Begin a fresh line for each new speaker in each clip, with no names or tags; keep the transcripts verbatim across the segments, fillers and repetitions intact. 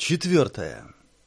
Четвертое.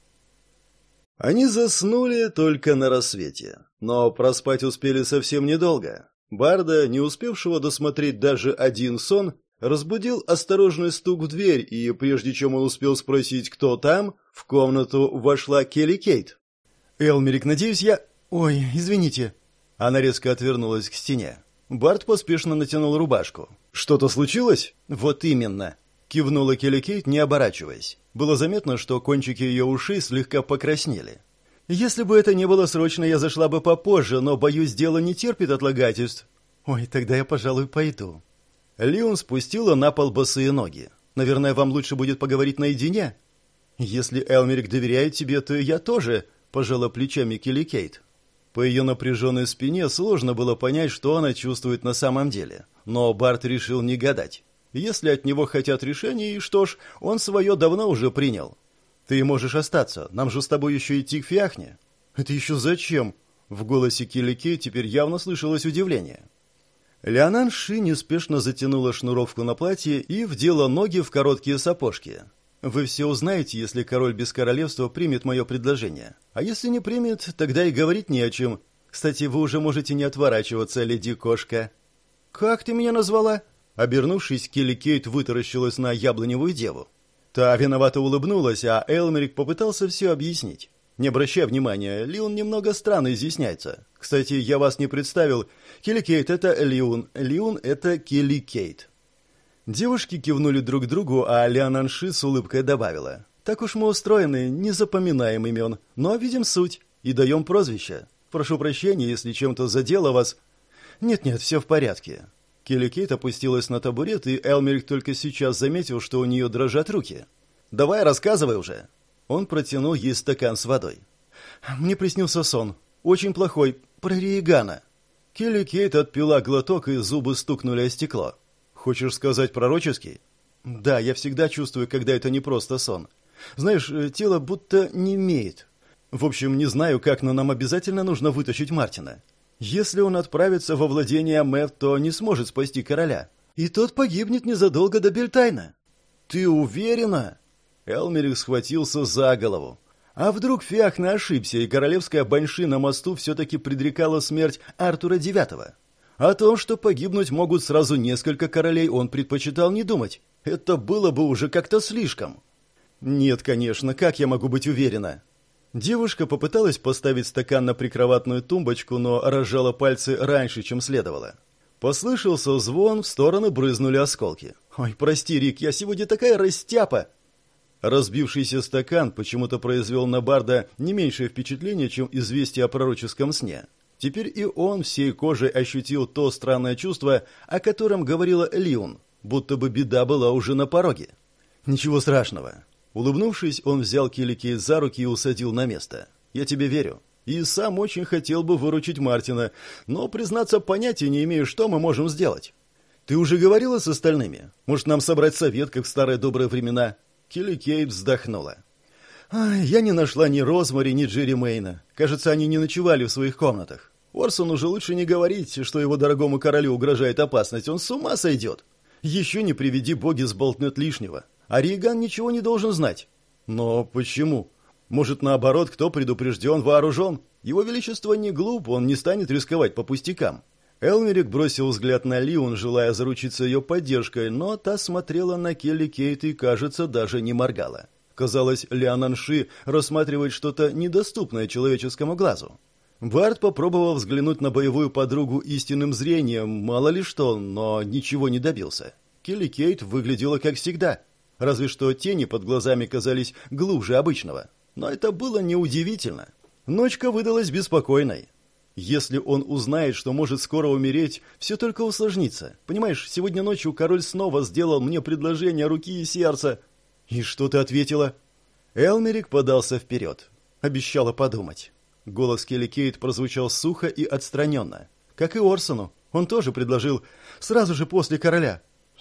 Они заснули только на рассвете, но проспать успели совсем недолго. Барда, не успевшего досмотреть даже один сон, разбудил осторожный стук в дверь, и прежде чем он успел спросить, кто там, в комнату вошла Келли Кейт. «Элмерик, надеюсь, я... Ой, извините». Она резко отвернулась к стене. Барт поспешно натянул рубашку. «Что-то случилось?» «Вот именно», — кивнула Келли Кейт, не оборачиваясь. Было заметно, что кончики ее ушей слегка покраснели. «Если бы это не было срочно, я зашла бы попозже, но, боюсь, дело не терпит отлагательств». «Ой, тогда я, пожалуй, пойду». Лион спустила на пол босые ноги. «Наверное, вам лучше будет поговорить наедине?» «Если Элмерик доверяет тебе, то я тоже», — пожала плечами Келли Кейт. По ее напряженной спине сложно было понять, что она чувствует на самом деле. Но Барт решил не гадать. Если от него хотят решений, что ж, он свое давно уже принял. «Ты можешь остаться, нам же с тобой еще идти к Фиахне». «Это еще зачем?» В голосе Келли Кейт теперь явно слышалось удивление. Леонан Ши неспешно затянула шнуровку на платье и вдела ноги в короткие сапожки. «Вы все узнаете, если король без королевства примет мое предложение. А если не примет, тогда и говорить не о чем. Кстати, вы уже можете не отворачиваться, леди-кошка». «Как ты меня назвала?» Обернувшись, Келли Кейт вытаращилась на яблоневую деву. Та виновато улыбнулась, а Элмерик попытался все объяснить. «Не обращай внимания, Лиун немного странно изъясняется. Кстати, я вас не представил. Келли Кейт — это Лиун, Лиун — это Келли Кейт». Девушки кивнули друг другу, а Леонан Ши с улыбкой добавила. «Так уж мы устроены, не запоминаем имен, но видим суть и даем прозвище. Прошу прощения, если чем-то задело вас». «Нет-нет, все в порядке». Келли Кейт опустилась на табурет, и Элмерик только сейчас заметил, что у нее дрожат руки. «Давай, рассказывай уже». Он протянул ей стакан с водой. «Мне приснился сон. Очень плохой. Про Риегана». Келли Кейт отпила глоток, и зубы стукнули о стекло. «Хочешь сказать пророческий?» «Да, я всегда чувствую, когда это не просто сон. Знаешь, тело будто немеет. В общем, не знаю как, но нам обязательно нужно вытащить Мартина. Если он отправится во владение Мэв, то не сможет спасти короля. И тот погибнет незадолго до Бельтайна». «Ты уверена?» Элмерик схватился за голову. А вдруг Фиахна ошибся, и королевская баньши на мосту все-таки предрекала смерть Артура девятого? О том, что погибнуть могут сразу несколько королей, он предпочитал не думать. Это было бы уже как-то слишком. «Нет, конечно, как я могу быть уверена?» Девушка попыталась поставить стакан на прикроватную тумбочку, но разжала пальцы раньше, чем следовало. Послышался звон, в стороны брызнули осколки. «Ой, прости, Рик, я сегодня такая растяпа!» Разбившийся стакан почему-то произвел на Барда не меньшее впечатление, чем известие о пророческом сне. Теперь и он всей кожей ощутил то странное чувство, о котором говорила Лиун, будто бы беда была уже на пороге. «Ничего страшного». Улыбнувшись, он взял Келли Кейт за руки и усадил на место. «Я тебе верю. И сам очень хотел бы выручить Мартина, но, признаться, понятия не имею, что мы можем сделать. Ты уже говорила с остальными? Может, нам собрать совет, как в старые добрые времена?» Келли Кейт вздохнула. «Ай, я не нашла ни Розмари, ни Джерри Мэйна. Кажется, они не ночевали в своих комнатах. Орсону же лучше не говорить, что его дорогому королю угрожает опасность. Он с ума сойдет. Еще не приведи боги сболтнет лишнего. А Риеган ничего не должен знать». «Но почему? Может, наоборот, кто предупрежден, вооружен? Его величество не глуп, он не станет рисковать по пустякам». Элмерик бросил взгляд на Лиун, желая заручиться ее поддержкой, но та смотрела на Келли Кейт и, кажется, даже не моргала. Казалось, Леонан Ши рассматривает что-то недоступное человеческому глазу. Барт попробовал взглянуть на боевую подругу истинным зрением, мало ли что, но ничего не добился. Келли Кейт выглядела как всегда, разве что тени под глазами казались глубже обычного. Но это было неудивительно. Ночка выдалась беспокойной. Если он узнает, что может скоро умереть, все только усложнится. Понимаешь, сегодня ночью король снова сделал мне предложение руки и сердца. И что ты ответила? Элмерик подался вперед. Обещала подумать. Голос Келли Кейт прозвучал сухо и отстраненно. Как и Орсону. Он тоже предложил сразу же после короля.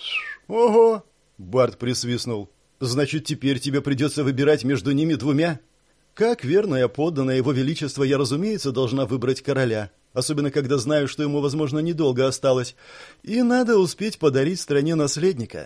«Ого!» — Барт присвистнул. «Значит, теперь тебе придется выбирать между ними двумя?» «Как верная подданная его величества, я, разумеется, должна выбрать короля, особенно когда знаю, что ему, возможно, недолго осталось, и надо успеть подарить стране наследника».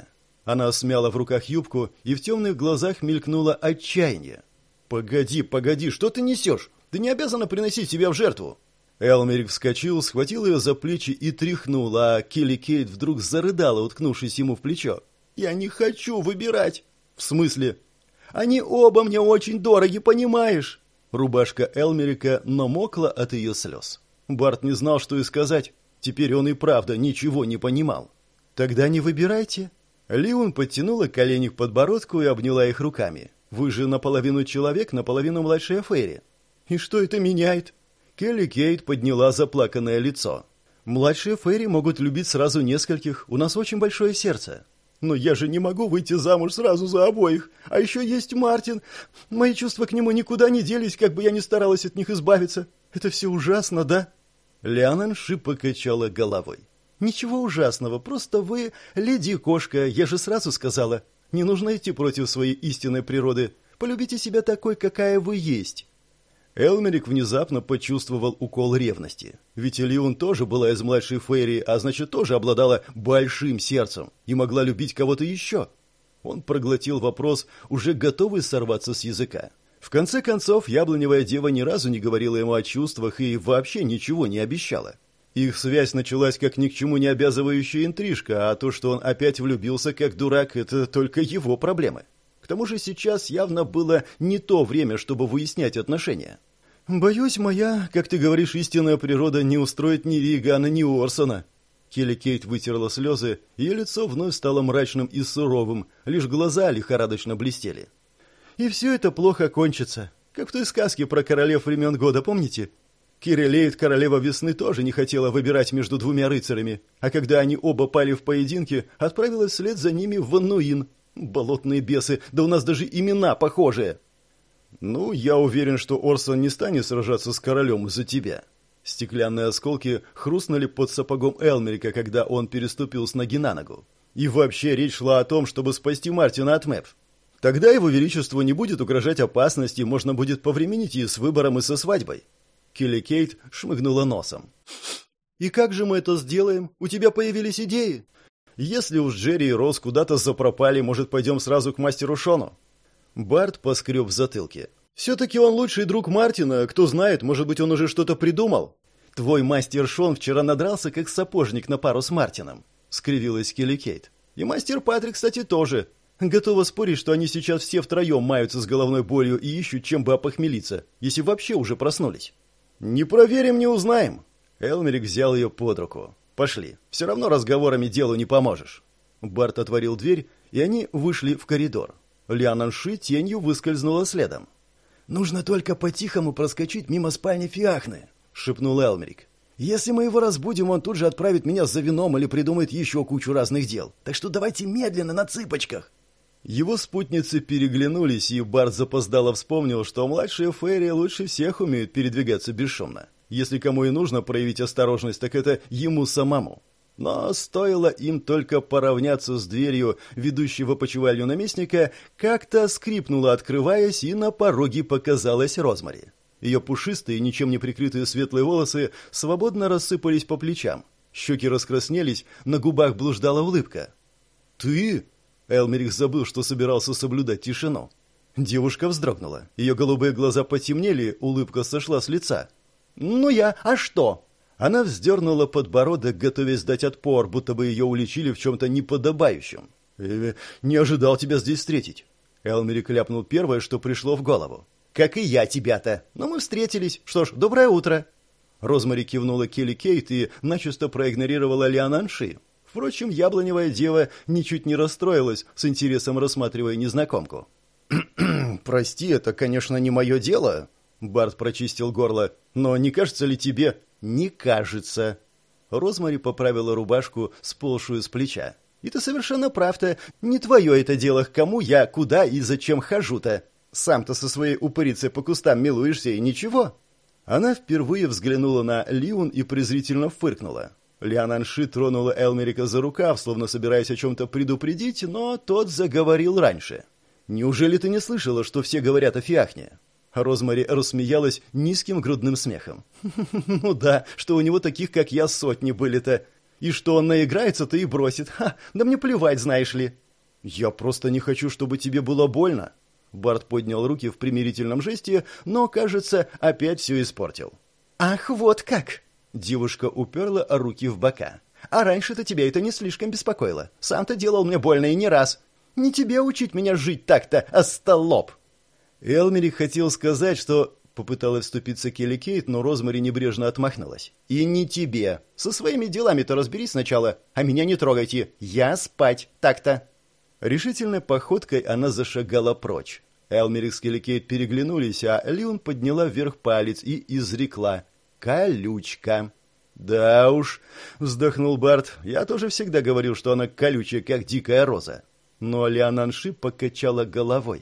Она смяла в руках юбку, и в темных глазах мелькнуло отчаяние. «Погоди, погоди, что ты несешь? Ты не обязана приносить себя в жертву!» Элмерик вскочил, схватил ее за плечи и тряхнул, а Келли Кейт вдруг зарыдала, уткнувшись ему в плечо. «Я не хочу выбирать!» «В смысле?» «Они оба мне очень дороги, понимаешь?» Рубашка Элмерика намокла от ее слез. Барт не знал, что и сказать. Теперь он и правда ничего не понимал. «Тогда не выбирайте». Лиун подтянула колени к подбородку и обняла их руками. «Вы же наполовину человек, наполовину младшая Фейри». «И что это меняет?» Келли Кейт подняла заплаканное лицо. «Младшие Фейри могут любить сразу нескольких, у нас очень большое сердце». «Но я же не могу выйти замуж сразу за обоих. А еще есть Мартин. Мои чувства к нему никуда не делись, как бы я ни старалась от них избавиться. Это все ужасно, да?» Лиананши покачала головой. «Ничего ужасного, просто вы леди-кошка, я же сразу сказала. Не нужно идти против своей истинной природы. Полюбите себя такой, какая вы есть». Элмерик внезапно почувствовал укол ревности. Ведь Лиун тоже была из младшей Фейри, а значит, тоже обладала большим сердцем и могла любить кого-то еще. Он проглотил вопрос, уже готовый сорваться с языка. В конце концов, яблоневая дева ни разу не говорила ему о чувствах и вообще ничего не обещала. Их связь началась как ни к чему не обязывающая интрижка, а то, что он опять влюбился как дурак, это только его проблемы. К тому же сейчас явно было не то время, чтобы выяснять отношения. «Боюсь, моя, как ты говоришь, истинная природа не устроит ни Ригана, ни Орсона». Келли Кейт вытерла слезы, ее лицо вновь стало мрачным и суровым, лишь глаза лихорадочно блестели. «И все это плохо кончится, как в той сказке про королев времен года, помните? Кирилейт, королева весны, тоже не хотела выбирать между двумя рыцарями, а когда они оба пали в поединке, отправилась вслед за ними в Ваннуин. Болотные бесы, да у нас даже имена похожие». «Ну, я уверен, что Орсон не станет сражаться с королем из-за тебя». Стеклянные осколки хрустнули под сапогом Элмерика, когда он переступил с ноги на ногу. И вообще речь шла о том, чтобы спасти Мартина от Мэп. Тогда его величеству не будет угрожать опасности, можно будет повременить и с выбором, и со свадьбой. Келли Кейт шмыгнула носом. «И как же мы это сделаем? У тебя появились идеи?» «Если уж Джерри и Роуз куда-то запропали, может, пойдем сразу к мастеру Шону?» Барт поскреб в затылке. «Все-таки он лучший друг Мартина, кто знает, может быть, он уже что-то придумал». «Твой мастер Шон вчера надрался, как сапожник на пару с Мартином», — скривилась Келли Кейт. «И мастер Патрик, кстати, тоже. Готова спорить, что они сейчас все втроем маются с головной болью и ищут, чем бы опохмелиться, если вообще уже проснулись». «Не проверим, не узнаем». Элмерик взял ее под руку. «Пошли, все равно разговорами делу не поможешь». Барт отворил дверь, и они вышли в коридор. Лиананши тенью выскользнула следом. «Нужно только по-тихому проскочить мимо спальни Фиахны», — шепнул Элмерик. «Если мы его разбудим, он тут же отправит меня за вином или придумает еще кучу разных дел. Так что давайте медленно, на цыпочках». Его спутницы переглянулись, и Барт запоздало вспомнил, что младшие Фейри лучше всех умеют передвигаться бесшумно. Если кому и нужно проявить осторожность, так это ему самому. Но стоило им только поравняться с дверью, ведущей в опочивальню наместника, как-то скрипнула, открываясь, и на пороге показалась Розмари. Ее пушистые, ничем не прикрытые светлые волосы свободно рассыпались по плечам. Щеки раскраснелись, на губах блуждала улыбка. «Ты?» Элмерик забыл, что собирался соблюдать тишину. Девушка вздрогнула. Ее голубые глаза потемнели, улыбка сошла с лица. «Ну я, а что?» Она вздернула подбородок, готовясь дать отпор, будто бы ее уличили в чем-то неподобающем. «Э, «Не ожидал тебя здесь встретить». Элмерик ляпнул первое, что пришло в голову. «Как и я тебя-то. Но мы встретились. Что ж, доброе утро». Розмари кивнула Келли Кейт и начисто проигнорировала Лиананши. Впрочем, яблоневая дева ничуть не расстроилась, с интересом рассматривая незнакомку. «Прости, это, конечно, не мое дело», — Барт прочистил горло. «Но не кажется ли тебе...» «Не кажется». Розмари поправила рубашку, сползшую с плеча. «И ты совершенно прав-то. Не твое это дело, к кому я, куда и зачем хожу-то. Сам-то со своей упырицей по кустам милуешься, и ничего». Она впервые взглянула на Лиун и презрительно фыркнула. Лиананши тронула Элмерика за рукав, словно собираясь о чем-то предупредить, но тот заговорил раньше. «Неужели ты не слышала, что все говорят о Фиахне?» Розмари рассмеялась низким грудным смехом. «Ну да, что у него таких, как я, сотни были-то. И что он наиграется-то и бросит. Ха, да мне плевать, знаешь ли». «Я просто не хочу, чтобы тебе было больно». Барт поднял руки в примирительном жесте, но, кажется, опять все испортил. «Ах, вот как!» Девушка уперла руки в бока. «А раньше-то тебя это не слишком беспокоило. Сам-то делал мне больно и не раз. Не тебе учить меня жить так-то, остолоп!» Элмерик хотел сказать, что... Попыталась вступиться Келли Кейт, но Розмари небрежно отмахнулась. «И не тебе. Со своими делами-то разберись сначала, а меня не трогайте. Я спать, так-то!» Решительной походкой она зашагала прочь. Элмерик с Келли Кейт переглянулись, а Лиун подняла вверх палец и изрекла: «Колючка». «Да уж», — вздохнул Барт, — «я тоже всегда говорил, что она колючая, как дикая роза». Но Лиананши покачала головой.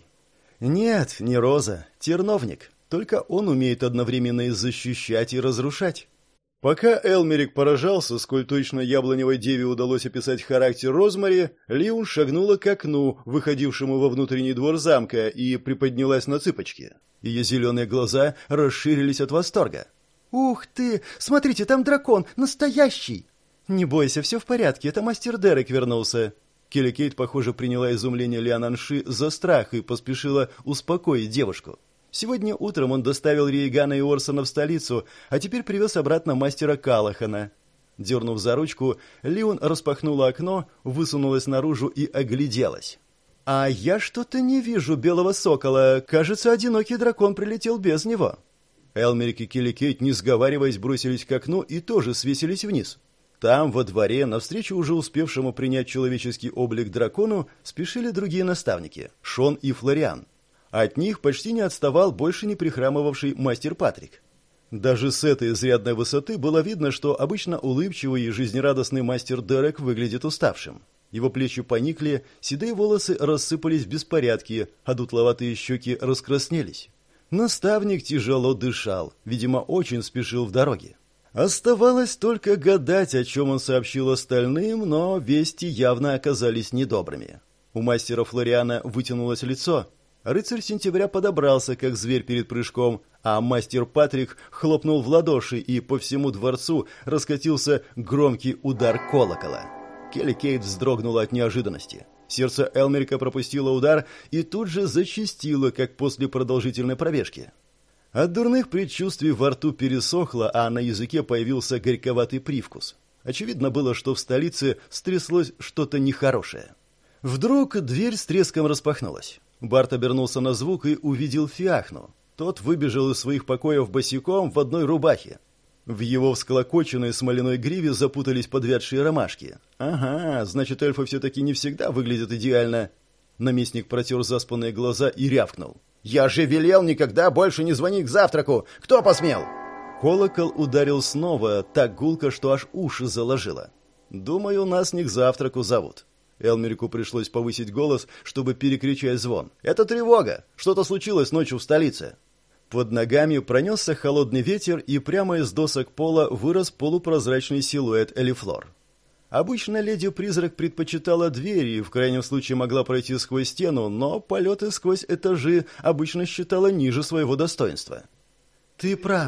«Нет, не роза, терновник. Только он умеет одновременно и защищать, и разрушать». Пока Элмерик поражался, сколь точно яблоневой деве удалось описать характер Розмари, Лиун шагнула к окну, выходившему во внутренний двор замка, и приподнялась на цыпочки. Ее зеленые глаза расширились от восторга. «Ух ты! Смотрите, там дракон! Настоящий!» «Не бойся, все в порядке, это мастер Дерек вернулся». Келли Кейт, похоже, приняла изумление Лиананши за страх и поспешила успокоить девушку. Сегодня утром он доставил Риегана и Орсона в столицу, а теперь привез обратно мастера Калахана. Дернув за ручку, Лиун распахнула окно, высунулась наружу и огляделась. «А я что-то не вижу белого сокола. Кажется, одинокий дракон прилетел без него». Элмерик и Келли Кейт, не сговариваясь, бросились к окну и тоже свесились вниз. Там, во дворе, навстречу уже успевшему принять человеческий облик дракону, спешили другие наставники – Шон и Флориан. От них почти не отставал больше не прихрамывавший мастер Патрик. Даже с этой изрядной высоты было видно, что обычно улыбчивый и жизнерадостный мастер Дерек выглядит уставшим. Его плечи поникли, седые волосы рассыпались в беспорядке, а дутловатые щеки раскраснелись. Наставник тяжело дышал, видимо, очень спешил в дороге. Оставалось только гадать, о чем он сообщил остальным, но вести явно оказались недобрыми. У мастера Флориана вытянулось лицо. Рыцарь Сентября подобрался, как зверь перед прыжком, а мастер Патрик хлопнул в ладоши, и по всему дворцу раскатился громкий удар колокола. Келли Кейт вздрогнула от неожиданности. Сердце Элмерика пропустило удар и тут же зачастило, как после продолжительной пробежки. От дурных предчувствий во рту пересохло, а на языке появился горьковатый привкус. Очевидно было, что в столице стряслось что-то нехорошее. Вдруг дверь с треском распахнулась. Барт обернулся на звук и увидел Фиахну. Тот выбежал из своих покоев босиком в одной рубахе. В его всклокоченной смоляной гриве запутались подвядшие ромашки. Ага, значит, эльфы все-таки не всегда выглядят идеально. Наместник протер заспанные глаза и рявкнул: «Я же велел никогда больше не звонить к завтраку! Кто посмел?» Колокол ударил снова, так гулко, что аж уши заложило. «Думаю, нас не к завтраку зовут». Элмерику пришлось повысить голос, чтобы перекричать звон. «Это тревога! Что-то случилось ночью в столице!» Под ногами пронесся холодный ветер, и прямо из досок пола вырос полупрозрачный силуэт Элифлор. Обычно леди-призрак предпочитала двери и в крайнем случае могла пройти сквозь стену, но полеты сквозь этажи обычно считала ниже своего достоинства. «Ты прав».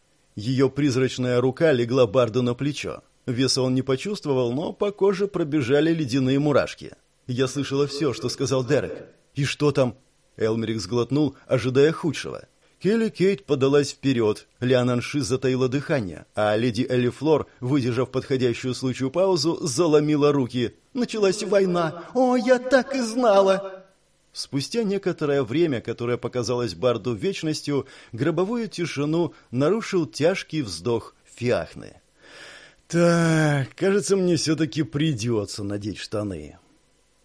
Ее призрачная рука легла Барду на плечо. Веса он не почувствовал, но по коже пробежали ледяные мурашки. «Я слышала все, что сказал Дерек». «И что там?» Элмерик сглотнул, ожидая худшего. Келли Кейт подалась вперед, Лиананши затаила дыхание, а леди Элифлор, выдержав подходящую случаю паузу, заломила руки. «Началась война! О, я так и знала!» Спустя некоторое время, которое показалось Барду вечностью, гробовую тишину нарушил тяжкий вздох Фиахны. «Так, кажется, мне все-таки придется надеть штаны».